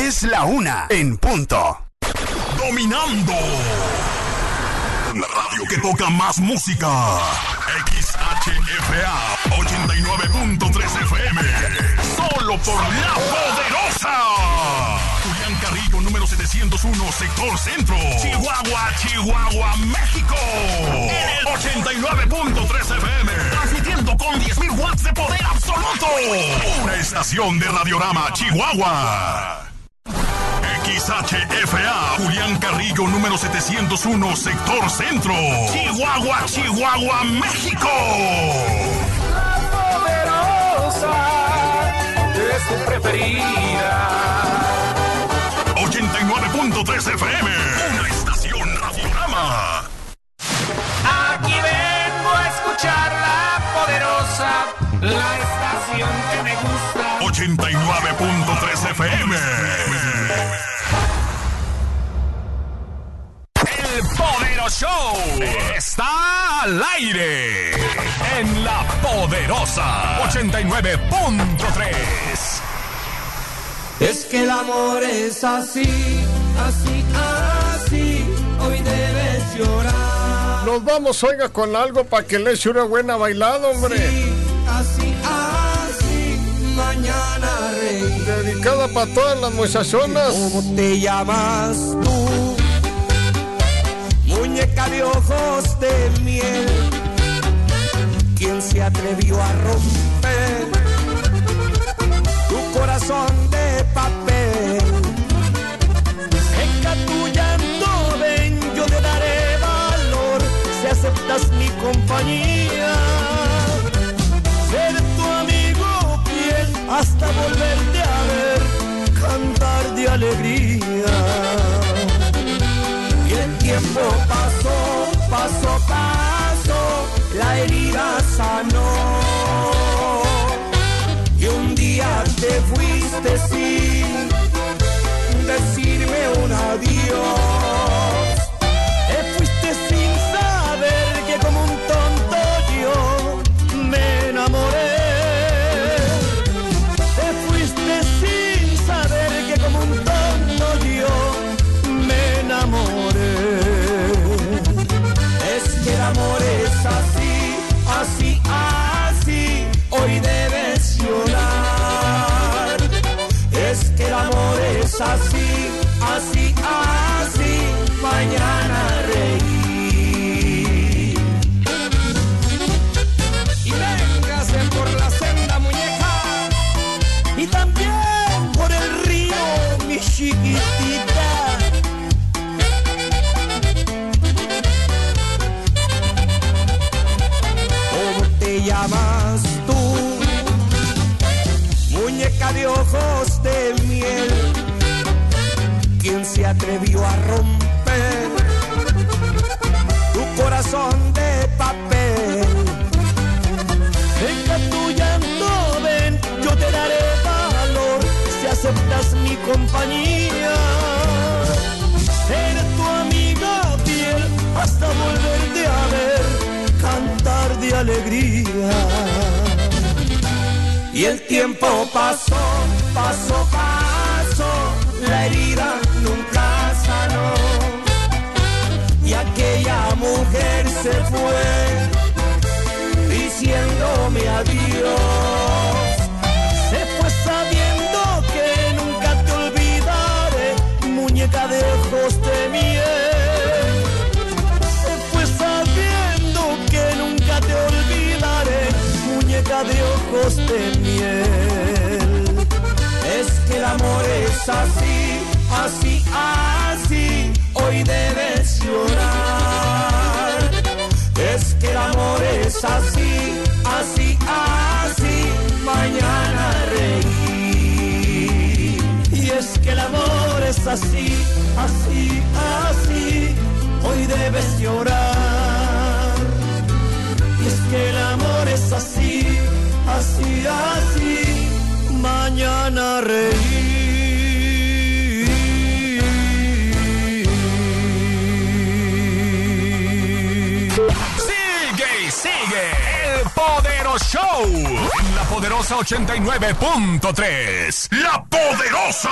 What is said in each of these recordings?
Es la 1 en punto. Dominando. La radio que toca más música. XHFA 89.3 FM. Solo por La Poderosa. Julián Carrillo, número 701, sector centro. Chihuahua, México. En el 89.3 FM. Transmitiendo con 10.000 watts de poder absoluto. Una estación de Radiorama Chihuahua. XHFA, Julián Carrillo, número 701, sector centro. Chihuahua, México. La Poderosa es tu preferida. 89.3 FM, una estación Radiorama. Aquí vengo a escuchar La Poderosa, la estación que me gusta. 89.3 FM. El Poderoso Show está al aire en La Poderosa 89.3. Es que el amor es así, hoy debes llorar. Nos vamos, oiga, con algo para que le eche una buena bailada, hombre. Así, mañana reír. Dedicada para todas las muchachonas. ¿Cómo te llamas tú? Muñeca de ojos de miel. ¿Quién se atrevió a romper tu corazón de papel? Seca tu llanto, ven, yo te daré valor si aceptas mi compañía. Ser tu amigo fiel hasta volverte a ver, cantar de alegría. Y el tiempo pasó, la herida sanó. Y un día te fuiste sin decirme un adiós. Te fuiste sin saber que como un tonto yo me enamoré. Te fuiste sin saber que como un tonto yo me enamoré. Es que el amor es así, hoy debes llorar. Es que el amor es así, mañana reír. Y véngase por la senda, muñeca, y también por el río, mi chiquitita. ¿Cómo te llamas tú? Muñeca de ojos de miel. ¿Quién se atrevió a romper tu corazón de papel? Deja tu llanto, ven, yo te daré valor si aceptas mi compañía. Seré tu amiga fiel hasta volverte a ver, cantar de alegría. Y el tiempo pasó, la herida nunca sanó. Y aquella mujer se fue diciéndome adiós. Se fue sabiendo que nunca te olvidaré, muñeca de ojos de miel. Se fue sabiendo que nunca te olvidaré, muñeca de ojos de miel. Es que el amor es así, hoy debes llorar. Es que el amor es así, mañana reír. Y es que el amor es así, hoy debes llorar. Y es que el amor es así, mañana reír. Sigue el Poderoso Show en La Poderosa 89.3. ¡La Poderosa!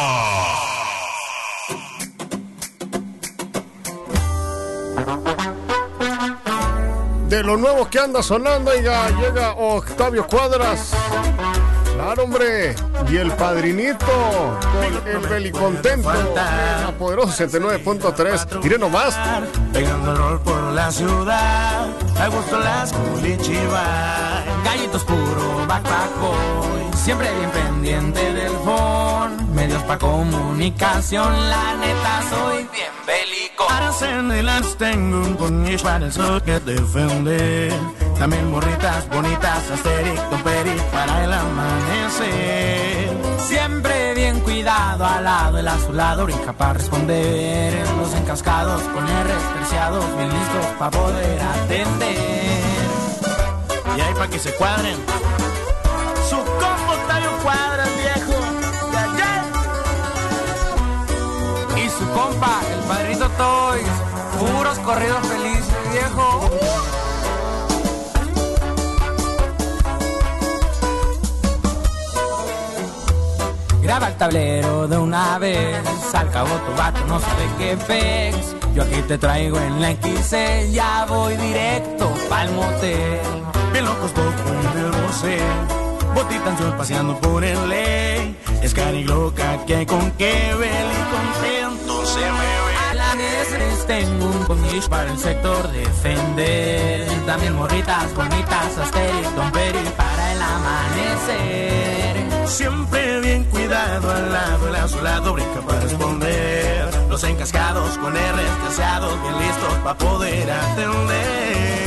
De lo nuevo que anda sonando, oiga, llega Octavio Cuadras. Claro, hombre. Y el padrinito con el belicontento de La Poderosa 79.3. Mire nomás. Pegando el rol por la ciudad, a gusto las culichivas. Gallitos puro, backpack boy, siempre bien pendiente del phone. Medios pa' comunicación, la neta soy bien bélico. Aracene las tengo un puñich para el sol que defender. También morritas bonitas, Asterix, Don Peri para el amanecer. Siempre bien cuidado, al lado, el azulado, brinca para responder. Los encascados con R's terciados, bien listos para poder atender. Y ahí pa' que se cuadren, su combo Octavio Cuadras, viejo. Y su compa, el padrito Toys, puros corridos felices, viejo. Graba el tablero de una vez, al cabo tu vato no sabe qué pex. Yo aquí te traigo en la XC, ya voy directo pa'l motel. Bien locos todos con el rosé, botita ansión paseando por el ley. Es carigloca que con qué ver y contento se me ve. A la vez tengo un conmish para el sector defender. También morritas bonitas, Asterix, Don Peri para el amanecer. Siempre bien cuidado, al lado, el azulado brinca para responder. Los encascados con R's terciados, bien listos para poder atender.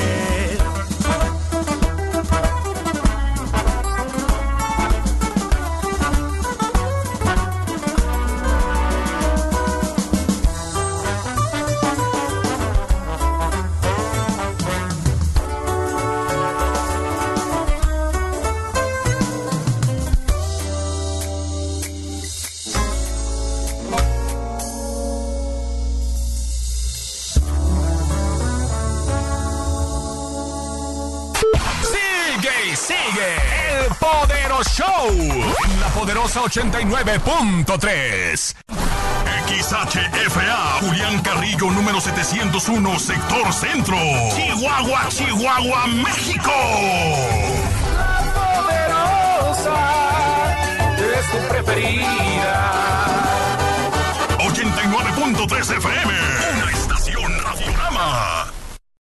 Sigue el Poderoso Show en La Poderosa 89.3. XHFA, Julián Carrillo, número 701, sector centro. Chihuahua, Chihuahua, México. La Poderosa es tu preferida. 89.3 FM.